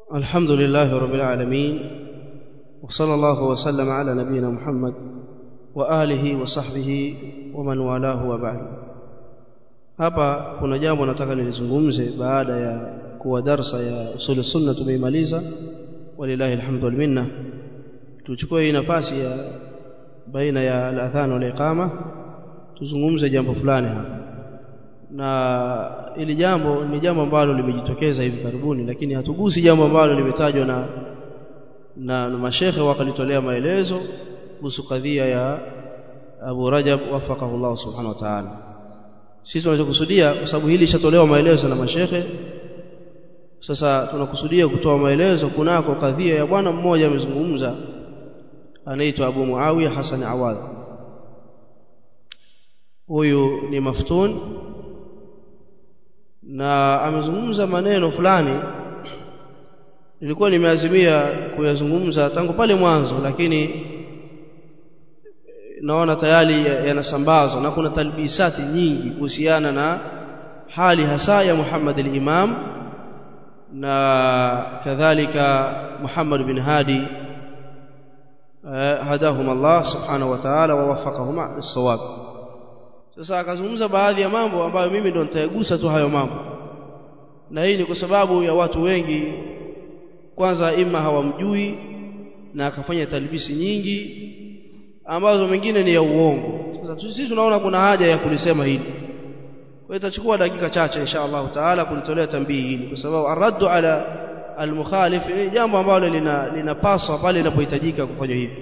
الحمد لله رب العالمين وصلى الله وسلم على نبينا محمد وآله وصحبه ومن والاه وبعد. Hapa kuna jambo nataka nilizungumze baada ya kuwa darasa ya usul sunna tumeimaliza, walillahi alhamdu wal minna. Tuchukue hii nafasi ya baina ya al-adhan wal iqama tuzungumze jambo fulani hapa, na ili jambo ni jambo ambalo limejitokeza hivi karibuni, lakini hatugusi jambo ambalo limetajwa na mashekhe wakalitolea maelezo kuhusu kadhia ya Abu Rajab wafaqahu Allah subhanahu wa ta'ala. Sisi tunachokusudia, kwa sababu hili lishatolewa maelezo na mashekhe, sasa tunakusudia kutoa maelezo kunako kadhia ya bwana mmoja amezungumza, anaitwa Abu Muawiya Hassan Awadh. Huyu ni maftun na amezungumza maneno fulani nilikuwa nimeazimia kuyazungumza tangu pale mwanzo, lakini naona tayari yanasambazwa na kuna talbisati nyingi kuhusiana na hali hasa ya Muhammad al-Imam na kadhalika Muhammad bin Hadi hadahum Allah subhanahu wa ta'ala wa waffaqahum lis-sawab. Sasa akazungumza baadhi ya mambo ambayo mimi ndo nitayagusa tu hayo mambo, na hii ni kwa sababu ya watu wengi kwanza ima hawamjui na akafanya talbisi nyingi ambazo mengine ni ya uongo. Sasa sisi tunaona kuna haja ya kulisema hili, kwa hiyo itachukua dakika chache insha Allah taala kulitolea tambii hili, kwa sababu arraddu ala almukhalif ni jambo ambalo linapaswa pale linapohitajika kufanya hivi.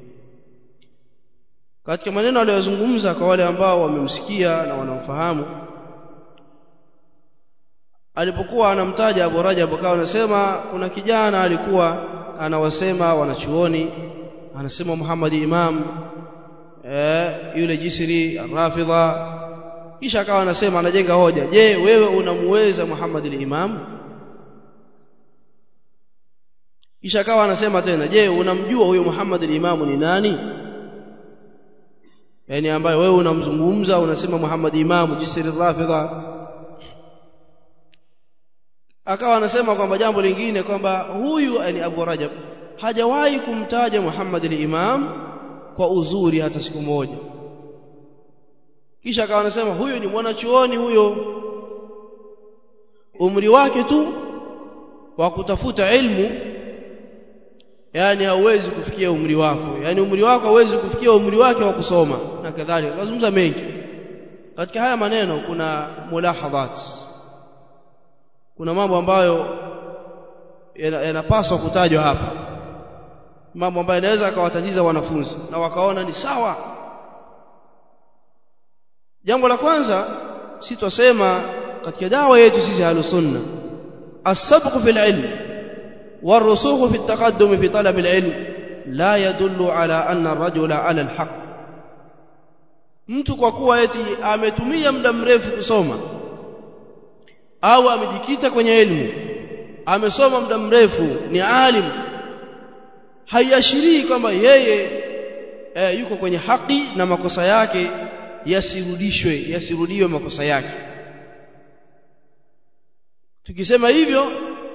Katika maneno aliyozungumza kwa wale ambao wamemsikia na wanamfahamu, alipokuwa anamtaja Abu Rajab akawa anasema kuna kijana alikuwa anawasema wanachuoni, anasema Muhammad Imam yule Jisri Rafidha, kisha akawa anasema anajenga hoja, je, wewe unamuweza Muhammad al-Imam? Kisha akawa anasema tena, je, unamjua huyo Muhammad al-Imam ni nani? Yani ambaye wewe unamzungumza unasema Muhammad Imam Jisri Rafidha. Akawa anasema kwamba jambo lingine kwamba huyu yani Abu Rajab hajawahi kumtaja Muhammad al-Imam kwa uzuri hata siku moja. Kisha akawa anasema huyu ni mwanachuoni, huyo umri wake tu wa kutafuta ilmu, yani hauwezi kufikia umri wako, yani umri wako hauwezi kufikia umri wake wa kusoma na kadhalika. Kazungumza mengi katika haya maneno. Kuna mulahadhat, kuna mambo ambayo yanapaswa kutajwa hapa, mambo ambayo yanaweza akawatatiza wanafunzi na wakaona ni sawa. Jambo la kwanza, sisi tusema katika dawa yetu sisi ahlus sunna, as-sabq fil ilm والرسوخ في التقدم في طلب العلم لا يدل على أن الرجل على الحق. mtu kwa kuwa eti ametumia muda mrefu kusoma au amejikita kwenye elimu, amesoma muda mrefu, ni alim, haiashirii kwamba yeye yuko kwenye haki na makosa yake yasirudiwe makosa yake. Tukisema hivyo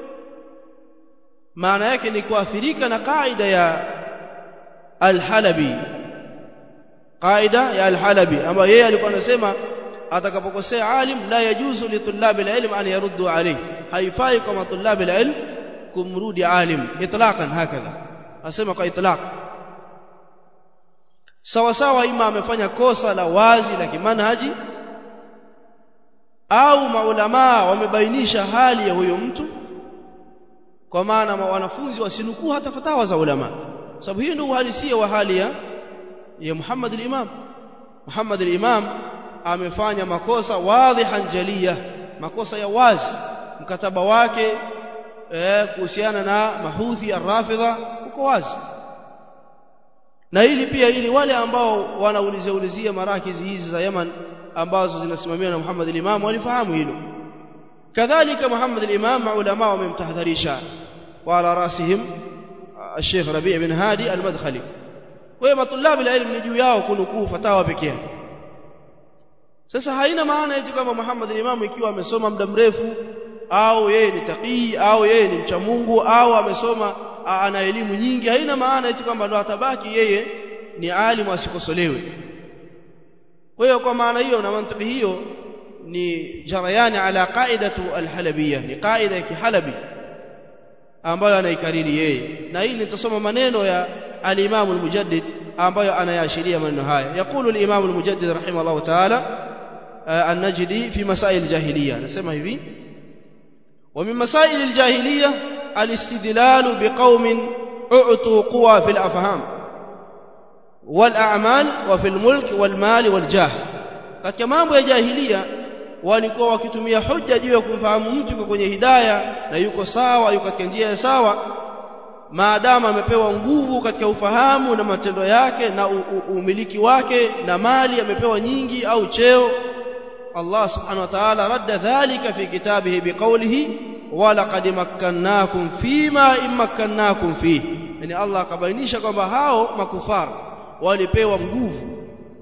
maana yake ni kuathirika na kaida ya Al-Halabi, kaida ya Al-Halabi ambayo yeye alikuwa anasema atakapokosea alim la yajuzu li tullabi al-ilm an yaruddu alayhi, haifai kama tullabi al-ilm kumrudi alim itlaqan. Hakadha asema kwa itlaq, sawa sawa ima amefanya kosa la wazi la kimanhaji au maulama wamebainisha hali ya huyo mtu, kwa maana wanafunzi wasinukuu hata fatawa za ulama, sababu hiyo ndio uhalisia wa hali ya Muhammad al-Imam. Muhammad al-Imam amefanya makosa wadhihan jaliya, makosa ya wazi. Mkataba wake kuhusiana na mahuthi ar-Rafidha uko wazi, na hili pia ili wale ambao wanaulizia marakizi hizi za Yaman ambazo zinasimamiwa na Muhammad al-Imam walifahamu hilo. Kadhalika Muhammad al-Imam maulama wamemtahadharisha, wa ala rasihim Sheikh Rabi' bin Hadi al-Madkhali. Kwa hiyo matulabi al-ilm ni juu yao kunukuu fatawa pekee. Sasa haina maana eti kama Muhammad al-Imam ikiwa amesoma muda mrefu au yeye ni taqi au yeye ni mcha Mungu au amesoma ana elimu nyingi, haina maana eti kwamba ndo atabaki yeye ni alimu asikosolewe. Kwa hiyo kwa maana hiyo na mantiki hiyo ni jarayani ala qaidatu alhalabiyya, ni qaida ya kihalabi ambayo anaikariri yeye, na hii nitasoma maneno ya al-Imam al-Mujaddid ambayo anayaashiria maneno haya. Yakulu al-Imam al-Mujaddid rahimahullah ta'ala an-Najdi fi masail al-jahiliyya, anasema hivi: wa min masail al-jahiliyya al-istidlal biqaumin u'tu quwa fi al-afham wal a'mal wa fi al-mulk wal mal wal jah. Katika mambo ya jahiliya walikuwa wakitumia hoja juu ya kumfahamu mtu yuko kwenye hidayah na yuko sawa, yuko katika njia ya sawa, maadamu amepewa nguvu katika ufahamu na matendo yake na umiliki wake na mali amepewa nyingi au cheo. Allah subhanahu wa ta'ala radda dhalika fi kitabihi biqawlihi wa laqad makkannakum fima immakkannakum fihi, yani Allah akabainisha kwamba hao makufara walipewa nguvu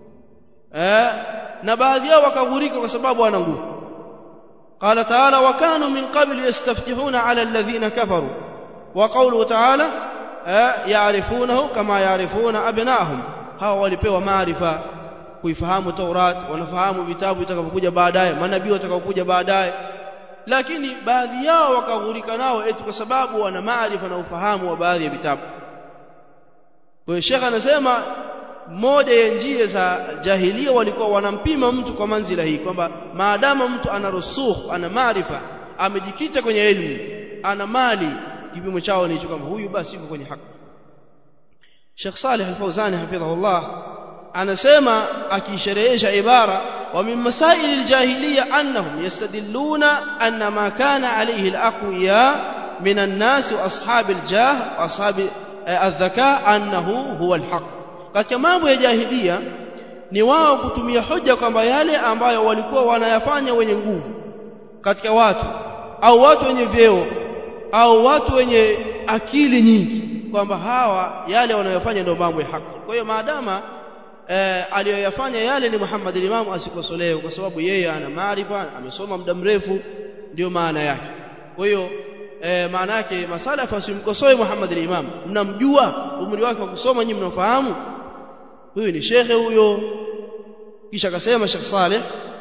na baadhi yao wakaghurika kwa sababu wana nguvu. Qala ta'ala wa kanu min qabl yastaftihuna 'ala alladhina kafaru, wa qawluhu ta'ala ya'rifunahu kama ya'rifuna abna'ahum. Hawa walipewa maarifa, kuifahamu Taurat, wanafahamu vitabu vitakavyokuja baadaye, manabii watakaokuja baadaye, lakini baadhi yao wakaghurika nao eti kwa sababu wana maarifa na ufahamu wa baadhi ya vitabu. Kwa hiyo Sheikh anasema moja ya njia za jahiliya walikuwa wanampima mtu kwa manzila hii, kwamba maadamu mtu ana rusukh, ana maarifa, amejikita kwenye elimu, ana mali, kipimo chao ni hicho, kama huyu basi yuko kwenye haki. Sheikh Saleh Al-Fawzani hafidhahullah anasema akisherehesha ibara wa min masail al-jahiliya annahum yastadilluna anna ma kana alayhi al-aqwiya min an-nas wa ashab al-jah wa ashab al-dhaka annahu huwa al-haq. Katika mambo ya jahiliya ni wao kutumia hoja kwamba yale ambayo walikuwa wanayafanya wenye nguvu katika watu au watu wenye vyeo au watu wenye akili nyingi, kwamba hawa yale wanayofanya ndio mambo ya haki. Kwa hiyo maadama aliyoyafanya yale ni Muhammad al-Imam asikosolewe, kwa sababu yeye ana maarifa, amesoma muda mrefu, ndio maana yake. Kwa hiyo maana yake masalafa simkosoe Muhammad al-Imam, mnamjua umri wake wa kusoma, nyinyi mnafahamu huyu ni shekhe huyo. Kisha akasema Sheikh Saleh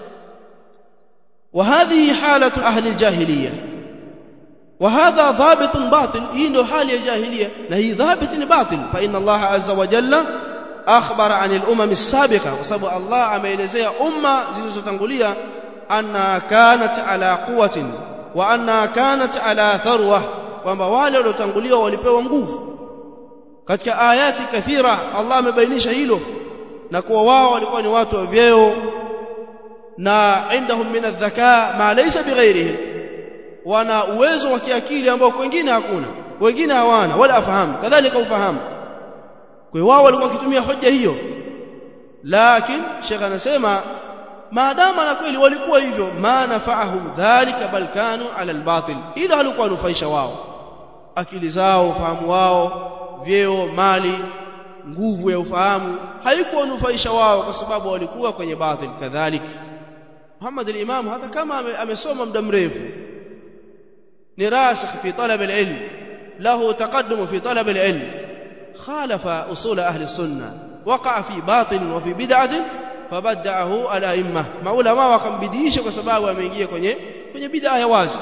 wa hadhihi halatu ahli al-jahiliya wa hadha dhabit batil, hii ndio hali ya jahiliya na hii dhabit ni batil. Fa inna Allah azza wa jalla akhbara anil umam as-sabiqa, kwa sababu Allah ameelezea umma zilizotangulia anna kanat ala quwwatin wa anna kanat ala tharwa, kwamba wale waliotangulia walipewa nguvu. Katika ayati kathira Allah amebainisha hilo, na kuwa wao walikuwa ni watu wa vyeo na indahum min adh-dhaka ma laysa bighairihim, wana uwezo wa kiakili ambao wengine hakuna, wengine hawana wala afahamu, kadhalika ufahamu. Kwa hiyo wao walikuwa wakitumia hoja hiyo, lakini Sheikh anasema maadama na kweli walikuwa hivyo, ma nafa'ahum dhalika bal kanu ala al-batil, ila halikuwa nufaisha wao, akili zao, ufahamu wao, vyeo, mali, nguvu ya ufahamu haikuwa nufaisha wao, kwa sababu walikuwa kwenye batil. Kadhalika Muhammad al-Imam hata kama amesoma muda mrefu, ni rasikh fi talab al-ilm, lahu taqaddum fi talab al-ilm, khalafa usul ahli sunnah, waqa'a fi batil wa fi bid'atin fabada'ahu al-a'imma, maulama wakambidisha kwa sababu ameingia kwenye bid'a ya wazi.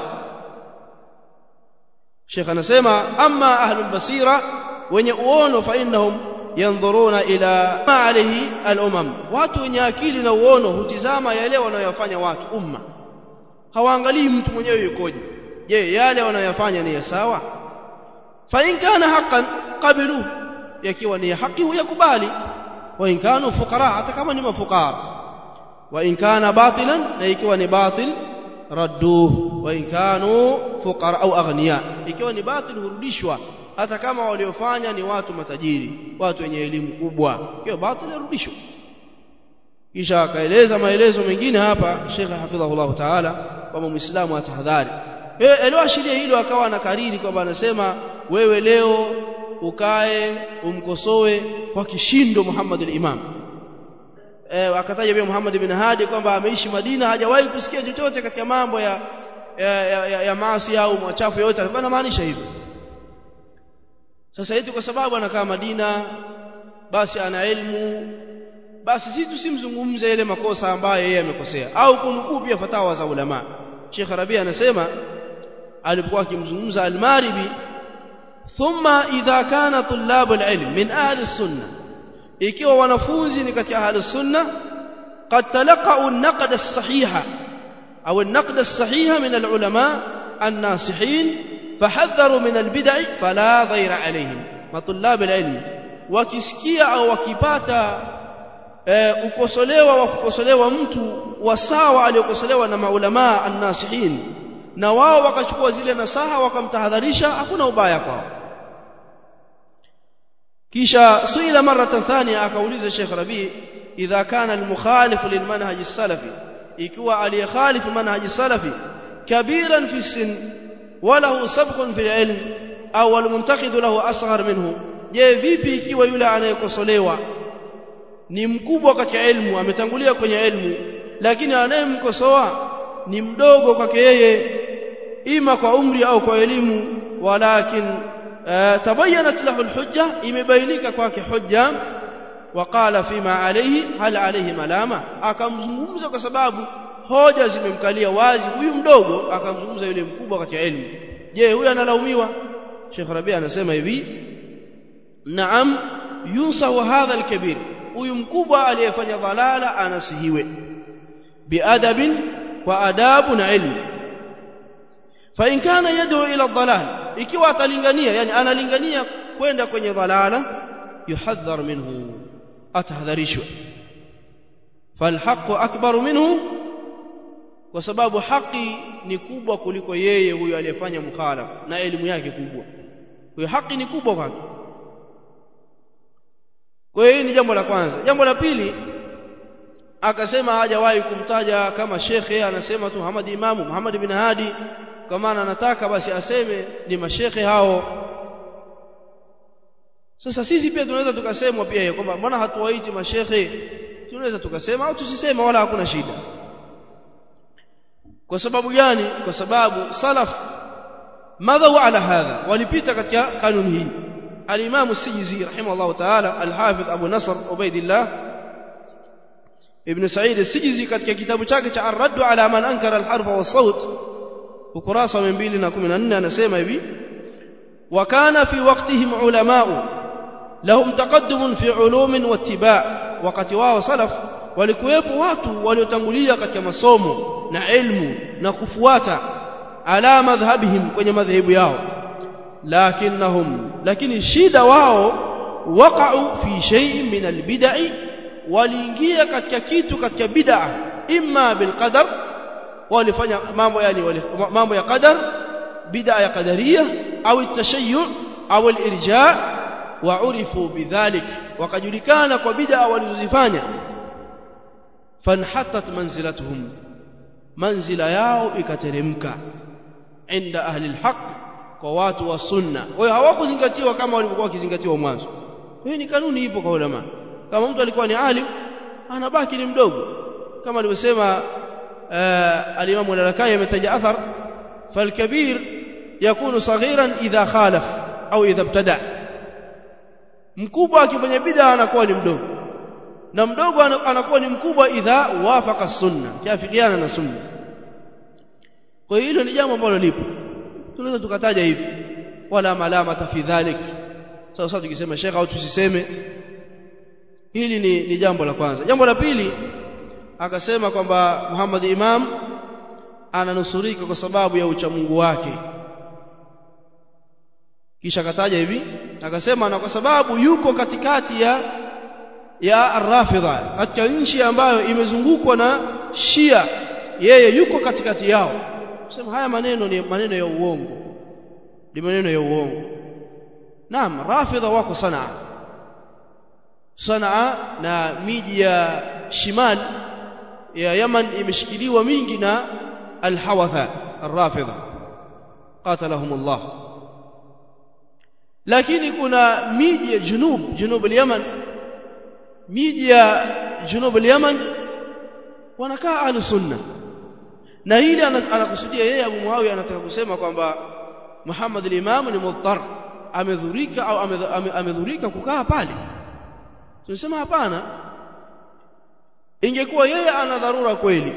Sheikh anasema amma ahlul basira, wenye uono, fa innahum yanzuruna ila ma alayhi al-umam, watu wenye akili na uono hutizama yale wanayofanya watu umma, hawaangalii mtu mwenyewe yukoje. Je, yale wanayofanya ni sawa? Fa in kana haqqan qabilu, yakiwa ni haki huyakubali. Wa in kanu fuqara, hata kama ni mafukara. Wa in kana batilan, na ikiwa ni batil radduhu. Wa in kanu fuqara au aghniya, ikiwa ni batil hurudishwa, hata kama waliofanya ni watu matajiri, watu wenye elimu kubwa, ikiwa batil yarudishwa. Kisha akaeleza maelezo mengine hapa Sheikh hafidhahullah ta'ala, kwamba Muislamu atahadhari. Aliyoashiria hilo akawa anakariri kwamba anasema wewe leo ukae umkosoe kwa kishindo Muhammad al-Imam. Akataja pia Muhammad ibn Hadi kwamba ameishi Madina, hajawahi kusikia chochote katika mambo ya ya maasi au machafu yote alikuwa anamaanisha hivyo. Sasa eti kwa sababu anakaa Madina basi ana elimu, basi sisi tusimzungumze ile makosa ambayo yeye amekosea au kunukuu pia fatawa za ulama. Sheikh Rabi anasema alipokuwa akimzungumza Al-Maribi, thumma idha kana tullabul ilm min ahli sunnah, ikiwa wanafunzi ni katika ahli sunnah qad talaqa'u an-naqd as-sahiha au an-naqd as-sahiha min al-ulama an-nasihin fahadharu min al-bid'i fala dhayra alayhim. Matulab al-ilm wakisikia au wakipata kukosolewa mtu wa sawa aliyokosolewa na maulama an-nasihin, na wao wakachukua zile nasaha wakamtahadharisha, hakuna ubaya kwao. Kisha suila maratan thania, akauliza Sheikh Rabi, idha kana al-mukhalif lilmanhaj as-salafi, ikiwa aliyekhalifu manhaj as-salafi kabiran fi sin wa lahu sabqun fi al-ilm au al-muntaqid lahu asghar minhu, je vipi ikiwa yule anayekosolewa ni mkubwa katika elimu, ametangulia kwenye elimu, lakini anayemkosoa ni mdogo kwake yeye, ima kwa umri au kwa elimu, walakin tabayyanat lahu alhujja, imebainika kwake hujja, waqala fima alayhi hal alayhi malama, akamzungumza kwa sababu hoja zimemkalia wazi huyu mdogo, akamzungumza yule mkubwa katika elimu. Je, huyu analaumiwa? Sheikh Rabi anasema hivi, naam yunsahu hadha alkabir, huyu mkubwa aliyefanya dhalala anasihiwe biadabin wa adabu na ilmu. Fa in kana yad'u ila dhalal, ikiwa atalingania, yani analingania kwenda kwenye dhalala, yuhadhar minhu, atahadharishwa. Fal haqqu akbaru minhu, kwa sababu haki ni kubwa kuliko yeye huyo aliyefanya mukhalafa, na elimu yake kubwa, huyo haki ni kubwa kwake. Kwa hiyo ni jambo la kwanza. Jambo la pili, akasema hajawahi kumtaja kama shekhe, anasema tu Muhammad bin Hadi, kwa maana anataka basi aseme ni mashekhe hao. Sasa sisi pia tunaweza tukasemwa pia kwamba mbona hatuwaiti mashekhe, tunaweza tukasema au tusisema, wala hakuna shida. Kwa sababu gani? Kwa sababu salaf madhaw ala hadha, walipita katika kanuni hii. Al-Imam as-Sijizi rahimahullah ta'ala, al-Hafidh Abu Nasr Ubaydillah ibn Sa'id as-Sijizi katika kitabu chake cha Ar-Radd ala man ankara al-harf wa as-sawt, ukurasa 214, anasema hivi, wa kana fi waqtihim ulama'u lahum taqaddum fi ulum wa ittiba', wakati wao salaf walikuwepo watu waliotangulia katika masomo na ilmu na kufuata, ala madhhabihim, kwenye madhehebu yao, lakini shida wao waqa'u fi shay'in min al-bid'i, waliingia katika kitu katika bid'a, imma bil qadar, walifanya mambo ya qadar, bid'a ya qadariyah, au at-tashayyu' au al-irja', wa urifu bidhalik, wakajulikana kwa bid'a walizozifanya. Fanhatat manzilatuhum, manzila yao ikateremka inda ahli al-haq, kwa watu wa sunna. Kwa hiyo hawakuzingatiwa kama walivyokuwa wakizingatiwa mwanzo. Hii ni kanuni ipo kwa ulama. Kama mtu alikuwa ni alim, anabaki ni mdogo, kama alivyosema al-Imam al-Lalakai, ametaja athar, falkabir yakunu saghiran idha khalaf au idha ibtada, mkubwa akifanya bid'a anakuwa ni mdogo, na mdogo anakuwa ni mkubwa idha wafaqa sunna, kiafikiana na sunna. Kwa hiyo hilo ni jambo ambalo lipo, tunaweza tukataja hivi, wala malamata fi dhalik. Sasa tukisema shekha au tusiseme, hili ni jambo la kwanza. Jambo la pili, akasema kwamba Muhammad Imam ananusurika kwa sababu ya uchamungu wake. Kisha akataja hivi, akasema na kwa sababu yuko katikati ya Ar-Rafidha, katika nchi ambayo imezungukwa na Shia, yeye yuko katikati yao. Sema haya maneno ni maneno ya uongo, ni maneno ya uongo. Naam, Rafidha wako Sanaa na miji ya shimal ya Yaman imeshikiliwa mingi na al-Hawatha ar-Rafidha qatalahumullah. Lakini kuna miji ya junub al-Yaman, miji ya junub al-Yaman wanakaa ahlu sunna, na hili anakusudia yeye Abu Muawiya anataka kusema kwamba Muhammad al-Imam ni mudhar, amedhurika au amedhurika kukaa pale. Tunasema hapana, ingekuwa yeye ana dharura kweli,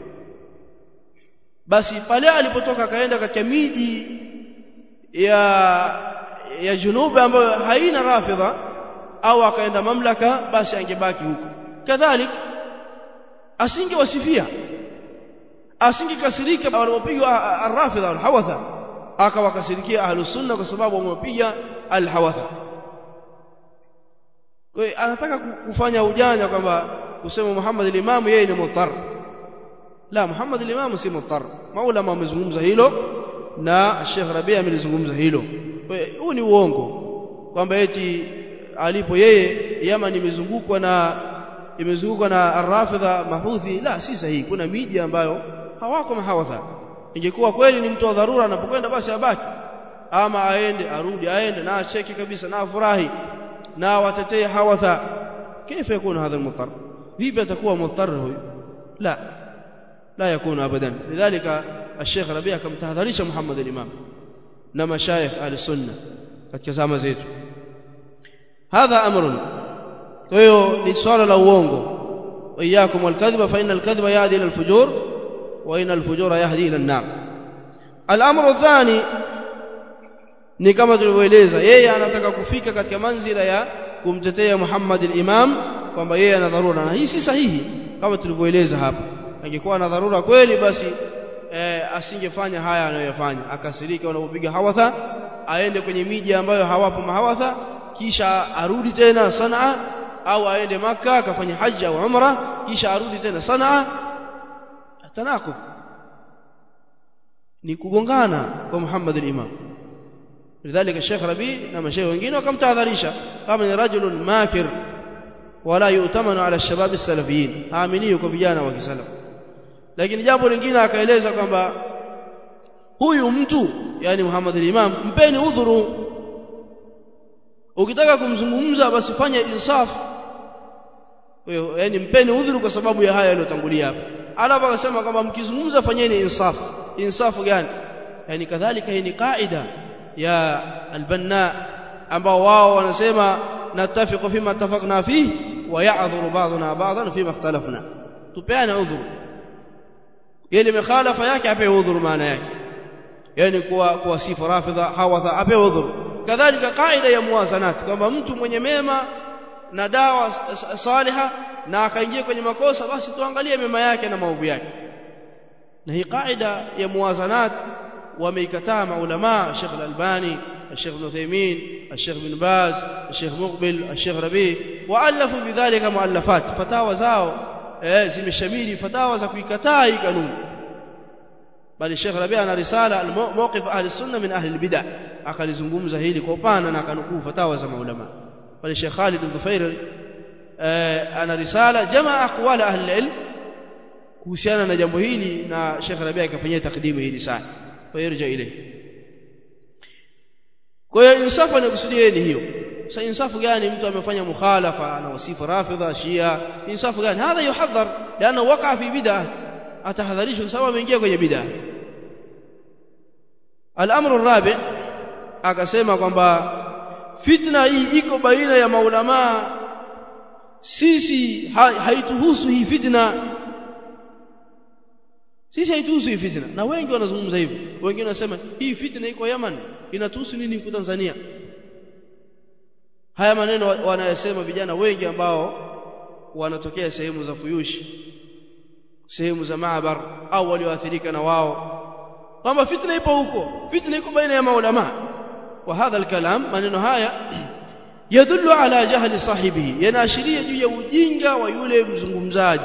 basi pale alipotoka akaenda katika miji ya Junubi ambayo haina Rafidha au akaenda mamlaka, basi angebaki huko. Kadhalik asingewasifia, asingekasirika walipopigwa ar-Rafidha al-Hawatha, akawakasirikia Ahlus Sunna kwa sababu wamepiga al-Hawatha. Kwa hiyo anataka kufanya ujanja kwamba kusema Muhammad al-Imam yeye ni mudhar. La, Muhammad al-Imam si mudhar. Maulama wamezungumza hilo na Sheikh Rabi' amelizungumza hilo. Kwa hiyo huu ni uongo kwamba eti alipo yeye Yaman imezungukwa na ar-Rafidha Mahuthi. La, si sahihi. Kuna miji ambayo hawako Mahawatha. Ingekuwa kweli ni mtu wa dharura anapokwenda basi abaki, ama aende arudi, aende na acheke kabisa na afurahi na watetee Hawatha. Kaifa yakunu hadha al-mudhar? vipi atakuwa mudhar huyo? la yakunu abadan. Lidhalika Sheikh Rabi' akamtahadharisha Muhammad al-Imam na mashayikh al-Sunna katika zama zetu. Hadha amrun. Kwa hiyo ni swala la uongo. Wa iyyakum wal-kadhiba fa inna al-kadhiba yahdi ila al-fujur wa inna al-fujura yahdi ila an-nar. Al-amru ath-thani ni kama tulivyoeleza, yeye anataka kufika katika manzila ya kumtetea Muhammad al-Imam kwamba yeye ana dharura, na hii si sahihi kama tulivyoeleza hapa. Angekuwa na dharura kweli basi asingefanya haya anayofanya, akasirika wanapopiga Hawatha, aende kwenye miji ambayo hawapo Mahawatha, kisha arudi tena Sanaa, au aende Makkah akafanya haji au umra kisha arudi tena Sanaa. Tanaqub, ni kugongana kwa Muhammad al-Imam. Lidhalika Sheikh Rabi' na mashaikh wengine wakamtahadharisha kama ni rajulun makir wala yu'tamanu ala shabab as-salafiyin, aaminiyo kwa vijana wa kisalaf. Lakini jambo lingine akaeleza kwamba huyu mtu, yani Muhammad al-Imam, mpeni udhuru. Ukitaka kumzungumza basi fanya insaf, yani mpeni udhuru kwa sababu ya haya yaliyotangulia hapa. Alafu akasema kwamba mkizungumza fanyeni insaf. Insafu gani? Yani kadhalika hii ni kaida ya al-Banna ambao wao wanasema natafiqu fima tafaqna fihi wa ya'dhuru ba'duna ba'dan fima ikhtalafna. Tupeane udhuru, yale mikhalafa yake apewe udhuru maana yake, yani kwa sifa Rafidha Hawatha apewe udhuru. Kadhalika kaida ya muwazanati kwamba mtu mwenye mema na dawa saliha na akaingia kwenye makosa, basi tuangalie mema yake na maovu yake. Na hii kaida ya muwazanat wameikataa maulama, Sheikh Al-Albani, Sheikh Ibn Uthaymeen, Sheikh Ibn Baz, Sheikh Muqbil, Sheikh Rabi' waalafu bidhalika muallafat. Fatawa zao zimeshamiri fatawa za kuikataa hii kanuni. Bali Sheikh Rabi' ana risala al-mawqif ahli sunna min ahli al-bid'ah, akalizungumza hili kwa upana na akanukuu fatawa za maulama. Bali Sheikh Khalid al-Dhufair ana risala jamaa aqwal ahli al-ilm kuhusiana na jambo hili, na Sheikh Rabi' akafanyia takdimu hili sana, fayarja ile. Kwa hiyo insafu ni kusudia ni hiyo. Sasa insafu gani? Mtu amefanya mukhalafa na wasifu Rafidha Shia, insafu gani? Hadha yuhadhar liana waqa fi bid'ah, atahadharisha kwa sababu ameingia kwenye bid'ah. Al-amru ar-rabi' akasema kwamba fitna hii iko baina ya maulama, sisi haituhusu hii fitna, sisi haituhusu hii fitna. Na wengi wanazungumza hivyo, wengine wanasema hii fitna iko Yaman, inatuhusu nini kwa Tanzania? Haya maneno wanayosema vijana wengi ambao wanatokea sehemu za Fuyushi, sehemu za Maabar, au walioathirika na wao, kwamba fitna ipo huko, fitna iko baina ya maulama. Wa hadha al-kalam, maneno haya yadullu ala jahli sahibihi, yanaashiria juu ya ujinga wa yule mzungumzaji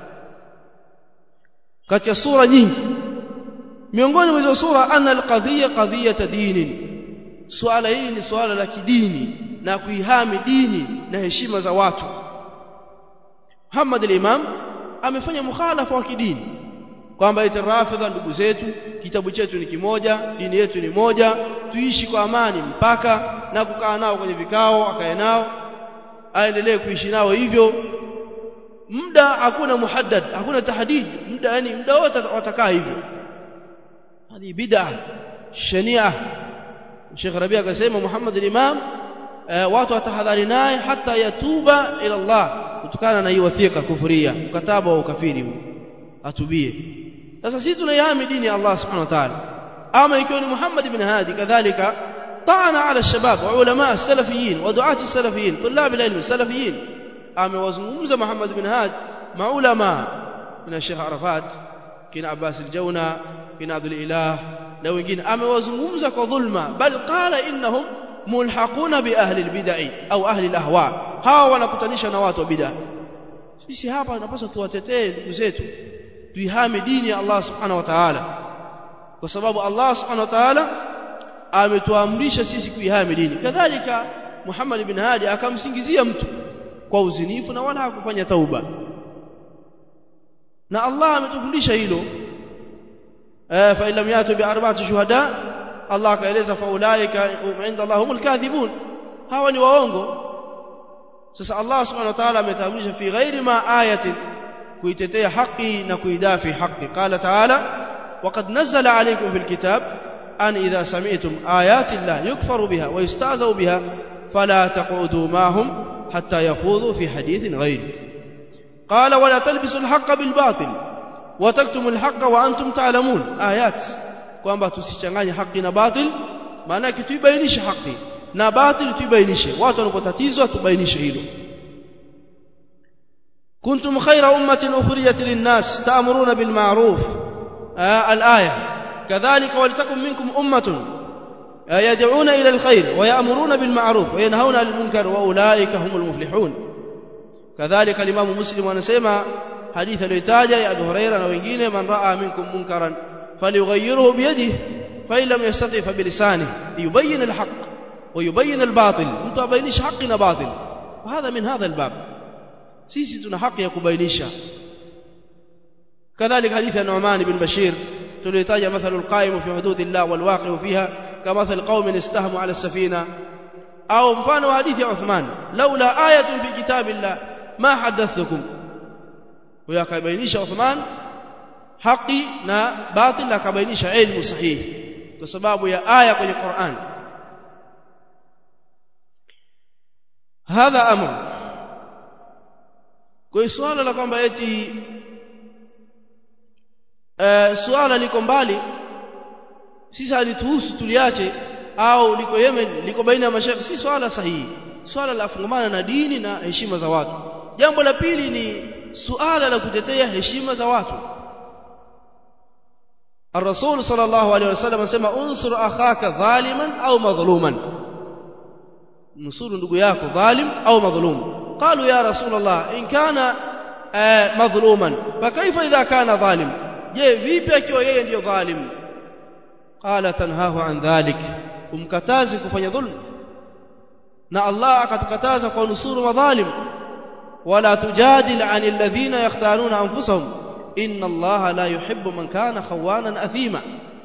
katika sura nyingi. Miongoni mwa hizo sura, anna al-qadhiyya qadhiyatu dinin, swala hili ni swala la kidini na kuihami dini na heshima za watu. Muhammad al-Imam amefanya mukhalafa wa kidini kwamba eti Rafidha ndugu zetu, kitabu chetu ni kimoja, dini yetu ni moja, tuishi kwa amani mpaka na kukaa nao kwenye vikao, akae nao, aendelee kuishi nao hivyo. muda hakuna muhaddad, hakuna tahdid muda, yani muda wote watakaa hivyo. Hadi bid'a shania. Sheikh Rabi akasema Muhammad al-Imam watu watahadhari naye hata yatuba ila Allah kutokana na hii wathiqa kufuria, mkataba wa ukafiri, atubie. Sasa sisi tunaihami dini ya Allah subhanahu wa ta'ala. Ama ikiwa ni Muhammad ibn Hadi kadhalika ta'ana ala shabab wa ulama salafiyin wa du'ati salafiyin tulab al-ilm salafiyin, amewazungumza Muhammad ibn Hadi maulama kina Sheikh Arafat, kina Abbas al-Jawna, kina Abdul Ilah na wengine, amewazungumza kwa dhulma, bal qala innahum mulhaquna bi ahli al-bid'ah au ahli al-ahwa, hawa wanakutanisha na watu wa bid'ah. Sisi hapa tunapaswa tuwatetee ndugu zetu, tuihami dini ya Allah subhanahu wa ta'ala, kwa sababu Allah subhanahu wa ta'ala ametuamrisha sisi kuihami dini. Kadhalika Muhammad ibn Hadi akamsingizia mtu kwa uzinifu na wala hakufanya tauba, na Allah ametufundisha hilo. Fa illam yatu bi arba'ati shuhada, Allah akaeleza fa ulaika inda Allah humul kadhibun, hawa ni waongo. Sasa Allah subhanahu wa ta'ala ametamrisha fi ghairi ma ayatin kuitetea haki na kuidafi haki. Qala ta'ala waqad nazzala alaykum fil kitab an idha sami'tum ayati Allah yukfaru biha wa yustahza'u biha fala taqudu ma'hum hatta yakhudhu fi hadithin ghayri. Qala wa la talbisu al-haqqa bil batil wa taktumu al-haqqa wa antum ta'lamun. Ayat kwamba tusichanganye haki na batil, maana yake tuibainishe haki na batil, tuibainishe. Watu wanapotatizwa tubainishe hilo. kuntum khayra ummatin ukhrijat lin-nas ta'muruna bil ma'ruf, al-aya. kadhalika waltakum minkum ummatun yad'una ila al-khayr wa ya'muruna bil ma'ruf wa yanhauna 'anil munkar wa ulaika humul muflihun. kadhalika Imam Muslim anasema hadithi aliyotaja ya Abu Huraira na wengine, man ra'a minkum munkaran falyughayyirhu bi yadihi fa in lam yastati' fa bi lisanihi yubayyin al-haqq wa yubayyin al-batil, mtu abainisha haki na batil. Hadha min hadha al-bab, sisi tuna haki ya kubainisha. kadhalika hadithi ya Nu'man ibn Bashir tulitaja, mathalul qa'im fi hududillah wal waqi'u fiha kamathal qaumin istahmu 'ala as-safina, au mfano wa hadithi ya Uthman, laula ayatun fi kitabillah ma hadathtukum. Huyo akabainisha Uthman haki na batil, akabainisha ilmu sahihi kwa sababu ya aya kwenye Qur'an. Hadha amr. Kwa swala la kwamba eti swala liko mbali, sisi halituhusu tuliache, au liko Yemen, liko baina ya mashaikh, si swala sahihi. Swala la fungamana na dini na heshima za watu. Jambo la pili ni suala la kutetea heshima za watu. Ar-Rasul sallallahu alayhi wasallam anasema unsur akhaka dhaliman au madhluman, nusuru ndugu yako dhalim au madhlum. Qalu ya Rasulullah in kana madhluman fa kaifa idha kana dhalim, je vipi akiwa yeye ndio dhalim? Qala tanhahu an dhalik, umkatazi kufanya dhulm, na Allah akatukataza kwa nusuru madhalim. Wala tujadil anil ladhina yakhtaruna anfusahum inna Allah la yuhibbu man kana khawanan athima,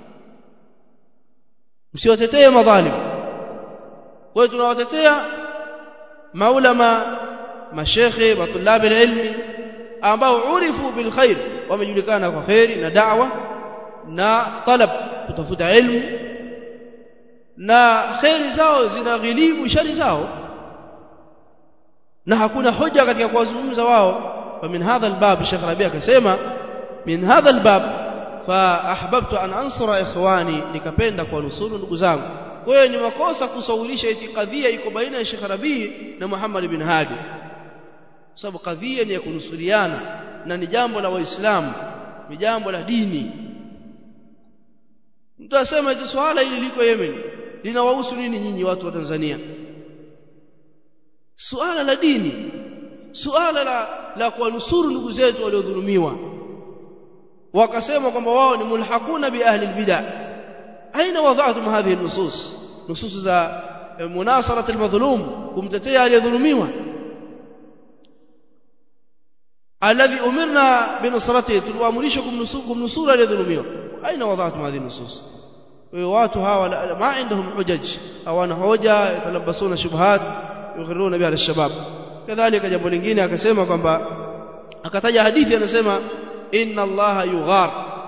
msiwatetee madhalim. Kwa hiyo tunawatetea maulama, mashekhe wa tulab ilmi ambao urifu bil khair, wamejulikana kwa khairi na da'wa na talab, kutafuta ilmu, na khairi zao zinaghilibu shari zao, na hakuna hoja katika kuwazungumza wao. Fa min hadha albab, Sheikh Rabi akasema min hadha albab fa ahbabtu an ansura ikhwani, nikapenda kuwanusuru ndugu zangu. Kwa hiyo ni makosa kusawirisha eti kadhia iko baina ya Sheikh Rabi na Muhammad bin Hadi, sababu kadhia ni ya kunusuriana na ni jambo la Waislamu, ni jambo la dini. Mtu asema eti swala hili liko Yemen, linawahusu nini nyinyi watu wa Tanzania? Suala la dini, suala la kuwanusuru ndugu zetu waliodhulumiwa. Wakasema kwamba wao ni mulhaquna bi ahli albid'ah. Aina wada'tum hadhihi an-nusus, nusus za munasarat al-madhlum, kumtetea aliyedhulumiwa, alladhi umirna bi nusratihi, tuliamrishwa kumnusuru aliyedhulumiwa. Aina wada'tum hadhihi an-nusus? Watu hawa ma indahum hujaj, hawana hoja, yatalabasuna shubhat yughiruna biha al-shabab. Kadhalika jambo lingine akasema kwamba akataja hadithi anasema inna allaha yughar,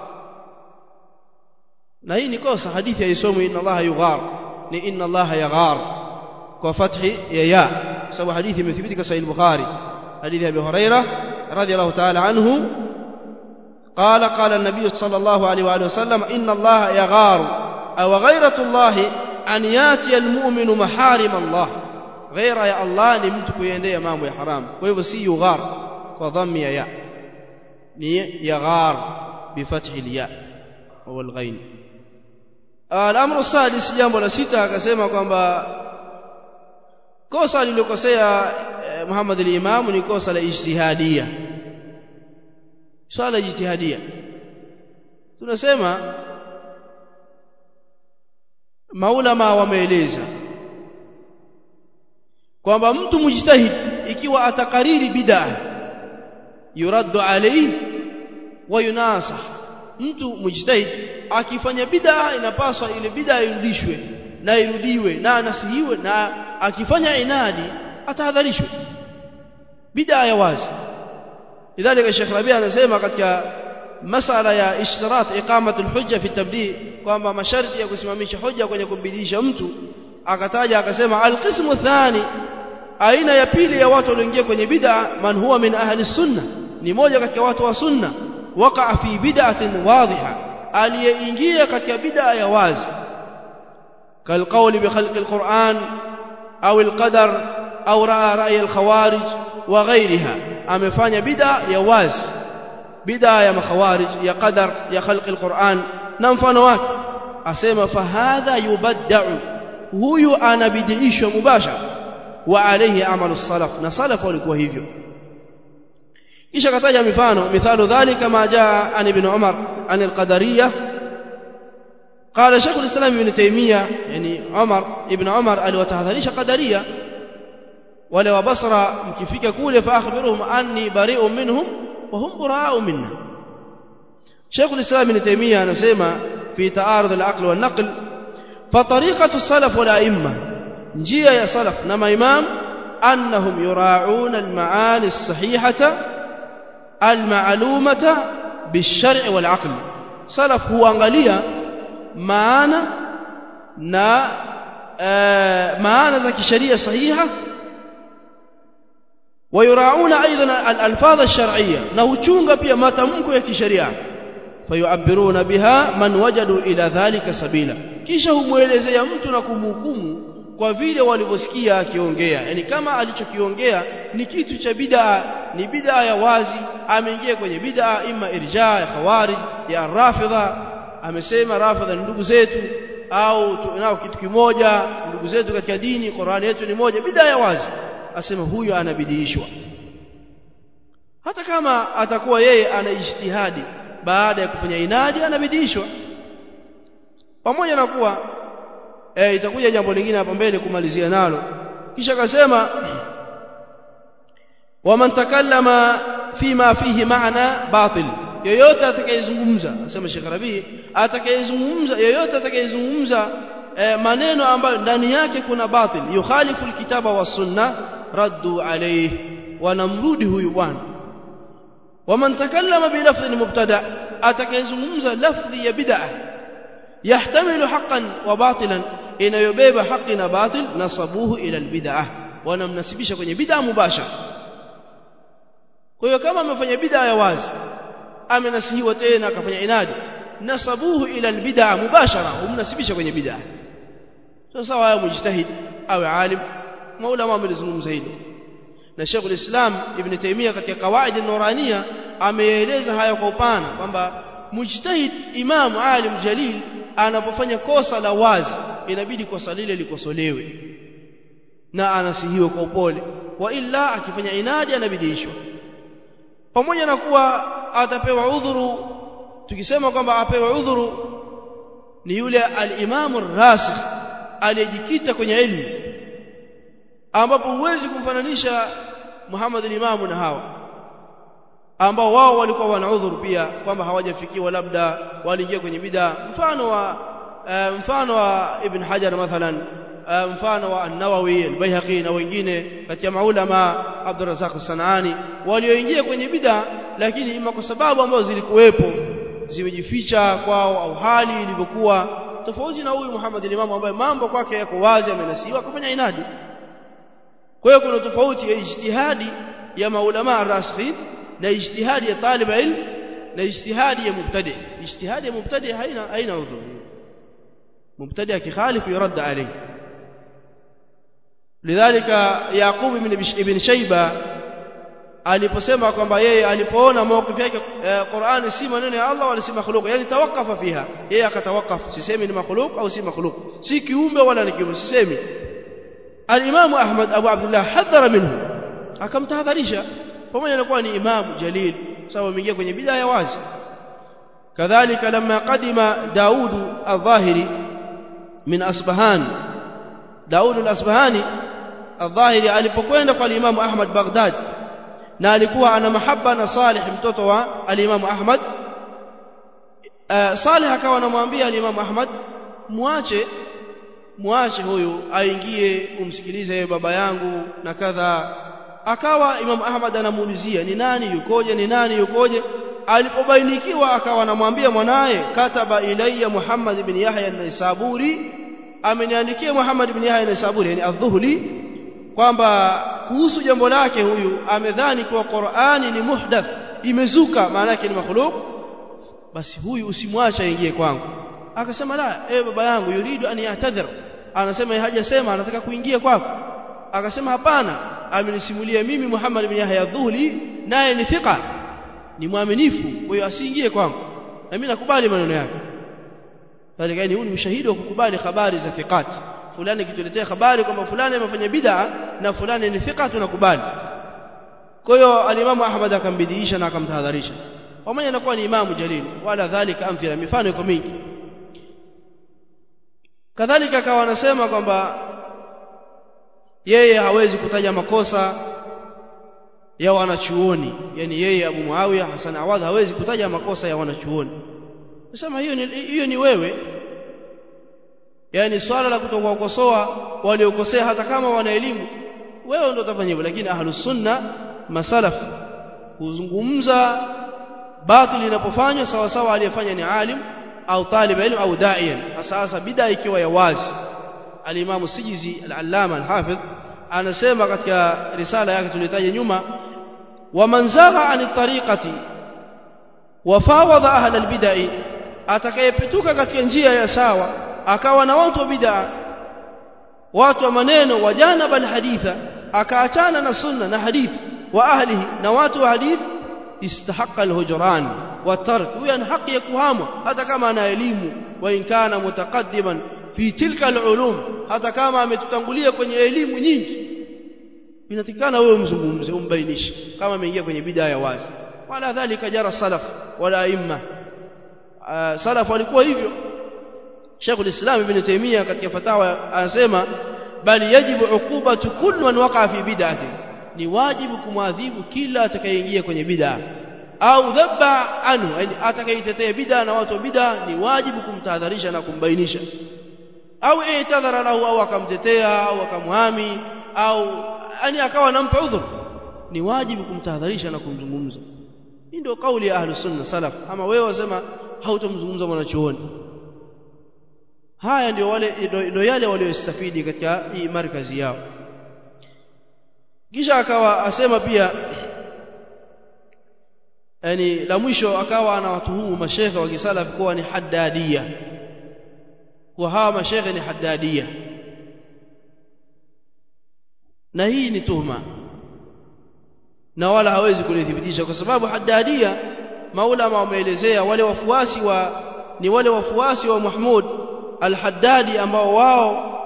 na hii ni kosa. hadithi haisomwi inna allaha yughar, ni inna allaha yaghar kwa fathi ya, sababu hadithi imethibiti katika sahih al-Bukhari, hadithi ya Abu Hurairah radhiyallahu ta'ala anhu قال النبي صلى الله عليه وآله وسلم إن الله يغار أو غيرة الله أن ياتي المؤمن محارم الله. غير يا الله ni mtu kuendea mambo ya haram, kwa hivyo si yughar kwa dhammi ya, ni yaghar bifathi al-ya wal ghain. Al-amru sadis, jambo la sita, akasema kwamba kosa lililokosea Muhammad al-Imam ni kosa la ijtihadia. Swala ijtihadia tunasema maulama wameeleza kwamba mtu mujtahid ikiwa atakariri bid'ah yuraddu alayhi wa yunasah. Mtu mujtahid akifanya bid'ah inapaswa ile bid'ah irudishwe na irudiwe na anasihiwe, na akifanya inadi atahadharishwe bid'ah ya wazi. lidhalika Sheikh Rabi' anasema katika masala ya ishtirat iqamatu al-hujja fi at-tabdi' kwamba masharti ya kusimamisha hoja kwenye kumbidisha mtu, akataja akasema al-qismu thani, aina ya pili ya watu walioingia kwenye bid'a, man huwa min ahli sunna, ni moja katika watu wa sunna, waqa'a fi bid'atin wadhiha, aliyeingia katika bid'a ya wazi, kal qawli bi khalqi al-Qur'an au al-qadar au ra'a ra'y al-khawarij wa ghayriha, amefanya bid'a ya wazi, bid'a ya makhawarij, ya qadar, ya khalqi al-Qur'an na mfano wake. Asema fa hadha yubadda'u, huyu anabidishwa mubashara, wa alayhi amalu salaf, na salaf walikuwa hivyo. kisha kataja mifano, mithalu dhalika ma jaa an ibn Umar an al-qadariyah. قال شيخ الإسلام ابن تيمية يعني ابن عمر aliwatahadharisha qadariya wale wa Basra, mkifika kule faakhbiruhum anni bari'un minhum wa hum bura'u minna. Sheikh al-Islam Ibn Taymiyyah anasema fi ta'arud al-aql wal naql, fa tariqatu as-salaf wal a'imma, njia ya salaf na maimam, annahum yura'una al-ma'ani as-sahihata al-ma'lumata bish-shar'i wal aql. Salaf huangalia maana na maana za kisheria sahiha, wayurauna aidan al-alfadh ash-shar'iyya, na huchunga pia matamko ya kisheria, fayu'abbiruna biha man wajadu ila dhalika sabila, kisha humuelezea mtu na kumhukumu kwa vile walivyosikia akiongea. Yani kama alichokiongea ni kitu cha bid'a, ni bid'a ya wazi, ameingia kwenye bid'a, imma irja ya khawarij ya rafidha, amesema rafidha ni ndugu zetu, au tunao kitu kimoja, ndugu zetu katika dini, Qur'ani yetu ni moja, bid'a ya wazi, asema huyo anabidiishwa. Hata kama atakuwa yeye ana ijtihadi baada ya kufanya inadi, anabidiishwa. Pamoja na kuwa itakuja jambo lingine hapo mbele kumalizia nalo. Kisha akasema waman takallama fima fihi maana batil, yoyote atakayezungumza, asema Sheikh Rabi, atakayezungumza, yoyote atakayezungumza maneno ambayo ndani yake kuna batil, yukhalifu alkitaba was sunna, raddu alayhi, wanamrudi huyu bwana. waman takallama bi lafdhin mubtada, atakayezungumza lafdhi ya bid'ah yahtamilu haqqan wa batilan, inayobeba haki na batil, nasabuhu ila albid'ah, wanamnasibisha kwenye bid'ah mubashara. Kwa hiyo kama amefanya bid'ah ya wazi, amenasihiwa tena akafanya inadi, nasabuhu ila albid'ah mubashara, humnasibisha kwenye bid'ah. Sasa wao mujtahid au alim, maulama wamelizungumza hilo, na Sheikh al-Islam Ibn Taymiyyah katika Qawaid an-Nuraniyah ameeleza haya kwa upana kwamba mujtahid, imam, alim jalil, anapofanya kosa la wazi inabidi kosa lile likosolewe na anasihiwe kwa upole, wa illa akifanya inadi anabidishwa. Pamoja na kuwa atapewa udhuru, tukisema kwamba apewa udhuru ni yule al-imam ar-rasikh aliyejikita kwenye elimu, ambapo huwezi kumfananisha Muhammad al-Imam na hawa ambao wao walikuwa wana udhuru pia kwamba hawajafikiwa, labda waliingia kwenye bid'a. Mfano wa Ibn Hajar mathalan mfano wa an-Nawawi, al-Baihaqi na wengine katika maulama Abdur Razzaq as-Sanani walioingia kwenye bid'a, lakini ima kwa sababu ambazo zilikuwepo zimejificha kwao au hali ilivyokuwa tofauti na huyu Muhammad al-Imam ambaye mambo kwake yako wazi, amenasiwa akafanya inadi. Kwa hiyo kuna tofauti ya ijtihadi ya maulama ar-rasikhin na ijtihadi ya talib ilm na ijtihadi ya mubtadi. Ijtihadi ya mubtadi haina udhur. Mubtadi akikhalifu yurad alayhi. Lidhalika Yaqub ibn Shayba aliposema kwamba yeye alipoona mawqif yake Qur'ani si maneno ya Allah wala si makhluq, yani tawakafa fiha, yeye akatawakafu, sisemi ni makhluq au si makhluq, si kiumbe wala ni kiumbe, sisemi. Al-Imam Ahmad Abu Abdullah hadhara minhu, akamtahadharisha, pamoja na kuwa ni imamu jalil, sababu ameingia kwenye bid'a ya wazi. Kadhalika lamma qadima Daud al-Dhahiri min Asbahan, Daud al-Asbahani al-Dhahiri alipokwenda kwa al-Imam Ahmad Baghdad, na alikuwa ana mahaba na Salih mtoto wa al-Imam Ahmad. Salih akawa anamwambia al-Imam Ahmad, muache huyu aingie, umsikilize yeye baba yangu na kadha. Akawa Imam Ahmad anamuulizia ni nani yukoje. Alipobainikiwa akawa anamwambia mwanae, kataba ilayya Muhammad ibn Yahya an-Naisaburi, ameniandikia Muhammad ibn Yahya an-Naisaburi, yani adh-Dhuhli, kwamba kuhusu jambo lake huyu amedhani kwa Qur'ani ni muhdath, imezuka, maana yake ni makhluq, basi huyu usimwache aingie kwangu. Akasema la, baba yangu, yuridu an ya'tadhir, anasema hajasema anataka kuingia kwako. Akasema hapana, amenisimulia mimi Muhammad ibn Yahya adh-Dhuhli, naye ni thika, ni mwaminifu, kwa hiyo asiingie kwangu, na mimi nakubali maneno yake. Bali huyu ni mshahidi wa kukubali habari za thiqat. Fulani kituletea habari kwamba fulani amefanya bid'a na fulani ni thika, tunakubali. Kwa hiyo al-Imam Ahmad akambidiisha na akamtahadharisha, pamoja na kuwa ni imamu jalil, wala dhalika amthila, mifano iko mingi. Kadhalika akawa anasema kwamba yeye hawezi kutaja makosa ya wanachuoni, yani yeye Abu Muawiya Hasan Awadh hawezi kutaja makosa ya wanachuoni. Nasema hiyo ni wewe, yani swala la kutokuwakosoa waliokosea hata kama wana elimu, wewe ndio utafanya hivyo. Lakini ahlus sunna masalaf kuzungumza batili inapofanywa sawa sawa aliyefanya ni alim au talib ilmu au da'iyan, hasa bid'a ikiwa ya wazi. Al-Imam Sijizi al-Allama al-Hafidh anasema katika risala yake tulitaja nyuma, wa man zagha an tariqati wa fawadha ahla al-bid'ah, atakayepetuka katika njia ya sawa akawa na watu wa bid'a, watu wa maneno, wajanaba al-haditha, akaachana na sunna na hadithi, wa ahlihi, na watu wa hadithi, istahaqqa al-hujran wa tark, huyo ana haki ya kuhamwa hata kama ana elimu, wa in kana mutaqaddiman fi tilka al-ulum, hata kama ametutangulia kwenye elimu nyingi, inatikana wewe mzungumze, umbainishe kama ameingia kwenye bid'a ya wazi. Wala dhalika jara salaf wala aimma, salaf walikuwa hivyo. Sheikh al-Islam Ibn Taymiyyah katika fatawa anasema, bali yajibu uqubatu kulli man waqa fi bid'ati, ni wajibu kumwadhibu kila atakayeingia kwenye bid'a, au dhabba anhu, yani atakayetetea bid'a na watu wa bid'a, ni wajibu kumtahadharisha na kumbainisha, au itadhara lahu, au akamtetea au akamhami, au yani akawa anampa udhur, ni wajibu kumtahadharisha na kumzungumza. Hii ndio kauli ya ahlus sunna salaf. Ama wewe wasema hautamzungumza mwanachuoni, haya ndio yale waliostafidi katika hii markazi yao. Kisha akawa asema pia, yani la mwisho akawa anawatuhumu mashekhe wa kisalaf kuwa ni haddadia, kwa hawa mashekhe ni haddadia, na hii ni tuhuma na wala hawezi kulithibitisha, kwa sababu haddadia maulama wameelezea wale wafuasi wa Mahmud al-Haddadi ambao wao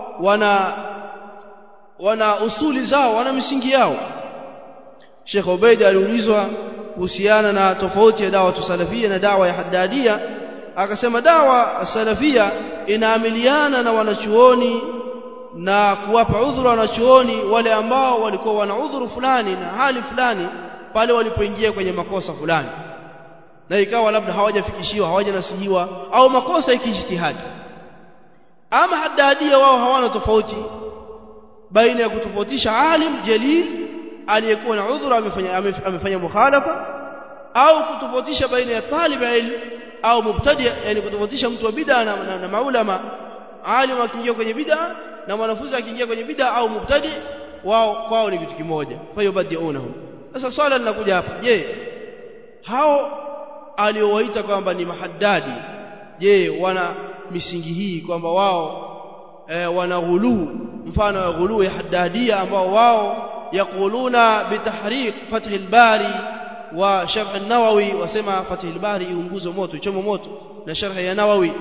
wana usuli zao, wana misingi yao. Sheikh Ubaid aliulizwa kuhusiana na tofauti ya dawa salafia na dawa ya haddadia, akasema dawa salafia inaamiliana na wanachuoni na kuwapa udhuru wanachuoni wale ambao walikuwa wana udhuru fulani na hali fulani pale walipoingia kwenye makosa fulani, na ikawa labda hawajafikishiwa, hawajanasihiwa, au makosa ikijitihadi. ama haddadia wao hawana tofauti baina ya kutofautisha alim jalil aliyekuwa na udhuru amefanya mukhalafa au kutofautisha baina ya talib ilm au mubtadi, yani kutofautisha mtu wa bid'a na maulama, alim akiingia kwenye bid'a na mwanafunzi akiingia kwenye bid'a au mubtadi, wao kwao ni kitu kimoja. Fa yubadiunahum. Sasa swala linakuja hapa, je, hao aliowaita kwamba ni mahaddadi, je wana misingi hii kwamba wao wana ghulu, mfano wa ghulu ya haddadia ambao wao yakuluna bitahriq fath al-bari wa sharh an-nawawi, wasema fath al-bari iunguzo moto ichomo moto na sharh ya nawawi.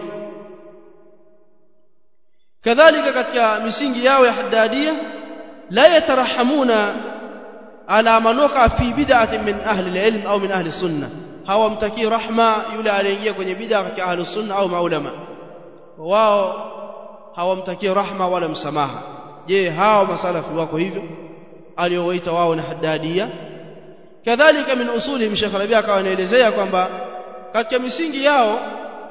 Kadhalika katika misingi yao ya haddadia la yatarahamuna ala man waqa fi bid'atin min ahli al-ilm au min ahli sunnah, hawamtakii rahma yule aliyeingia kwenye bid'a katika ahli sunna au maulama, wao hawamtakii rahma wala msamaha. Je, hao masalafi wako hivyo aliowaita wao na haddadia? Kadhalika min usulihim, Sheikh Rabi' akawa anaelezea kwamba katika misingi yao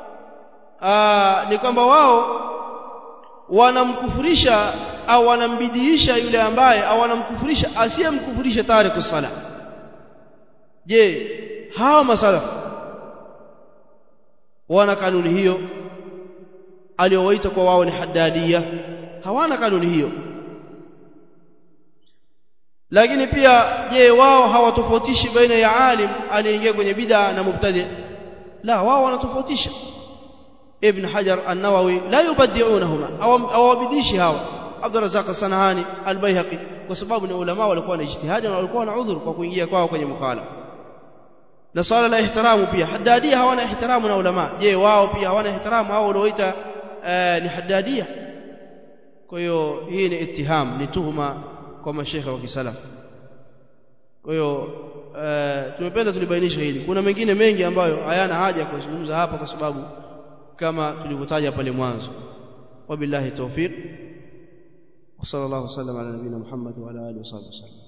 ni kwamba wao wanamkufurisha au wanambidiisha yule ambaye au wanamkufurisha asiyemkufurisha tariku sala. Je, hao masalafi wana kanuni hiyo aliowaita kwa wao ni haddadia? Hawana kanuni hiyo. Lakini pia je, wao hawatofautishi baina ya alim aliyeingia kwenye bid'a na mubtadi? La, wao wanatofautisha. Ibn Hajar an-Nawawi la yubaddi'unahuma, hawabidishi hawa. Abdul Razzaq as-Sanahani, al-Baihaqi, kwa sababu ni ulama walikuwa na ijtihadi na walikuwa na udhur kwa kuingia kwao kwenye mukhalafa. Na swala la ihtiramu pia, haddadia hawana ihtiramu na ulama. Je, wao pia hawana ihtiramu hao walioita ni haddadia? Kwa hiyo hii ni ittiham, ni tuhuma kwa mashaikha wa kisalaf. Kwa hiyo tumependa tulibainisha hili. Kuna mengine mengi ambayo hayana haja kuzungumza hapa kwa sababu kama tulivyotaja pale mwanzo. Wabillahi tawfiq. Wa sallallahu alaihi wasallam ala nabina Muhammad wa ala alihi wasallam.